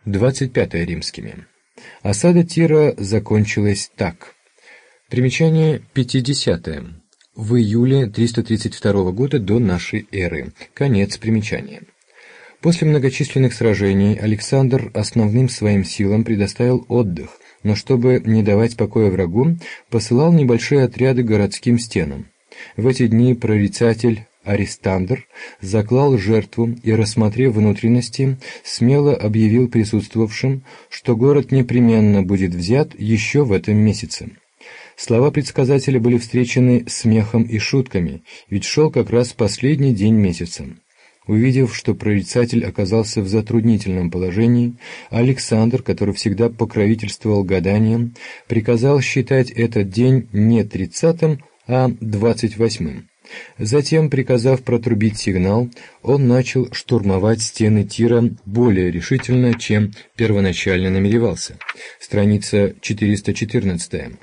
25 римскими. Осада Тира закончилась так. Примечание 50. В июле 332 года до нашей эры. Конец примечания. После многочисленных сражений Александр основным своим силам предоставил отдых, но чтобы не давать покоя врагу, посылал небольшие отряды к городским стенам. В эти дни прорицатель Аристандр заклал жертву и, рассмотрев внутренности, смело объявил присутствовавшим, что город непременно будет взят еще в этом месяце. Слова предсказателя были встречены смехом и шутками, ведь шел как раз последний день месяца. Увидев, что прорицатель оказался в затруднительном положении, Александр, который всегда покровительствовал гаданиям, приказал считать этот день не 30-м, а 28-м. Затем, приказав протрубить сигнал, он начал штурмовать стены Тира более решительно, чем первоначально намеревался. Страница 414.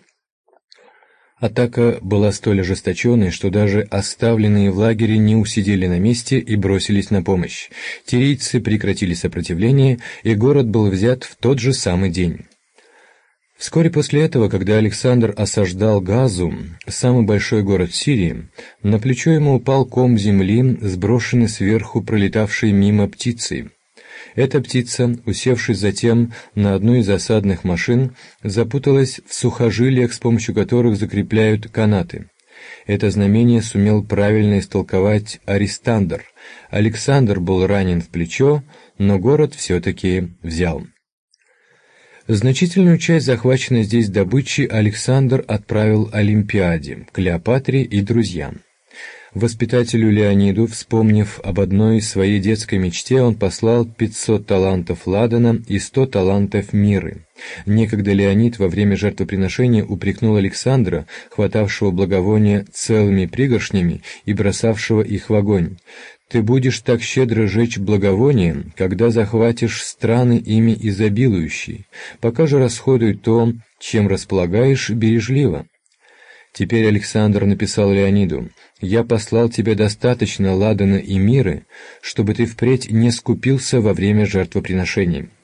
Атака была столь ожесточенной, что даже оставленные в лагере не усидели на месте и бросились на помощь. Тирийцы прекратили сопротивление, и город был взят в тот же самый день. Вскоре после этого, когда Александр осаждал Газу, самый большой город Сирии, на плечо ему упал ком земли, сброшенный сверху пролетавшей мимо птицей. Эта птица, усевшись затем на одну из осадных машин, запуталась в сухожилиях, с помощью которых закрепляют канаты. Это знамение сумел правильно истолковать Аристандр. Александр был ранен в плечо, но город все-таки взял. Значительную часть захваченной здесь добычи Александр отправил Олимпиаде, Клеопатре и друзьям. Воспитателю Леониду, вспомнив об одной своей детской мечте, он послал 500 талантов ладана и 100 талантов мирры. Некогда Леонид во время жертвоприношения упрекнул Александра, хватавшего благовония целыми пригоршнями и бросавшего их в огонь. «Ты будешь так щедро жечь благовония, когда захватишь страны ими изобилующие. Пока же расходуй то, чем располагаешь, бережливо». Теперь Александр написал Леониду: «Я послал тебе достаточно ладана и мирры, чтобы ты впредь не скупился во время жертвоприношений».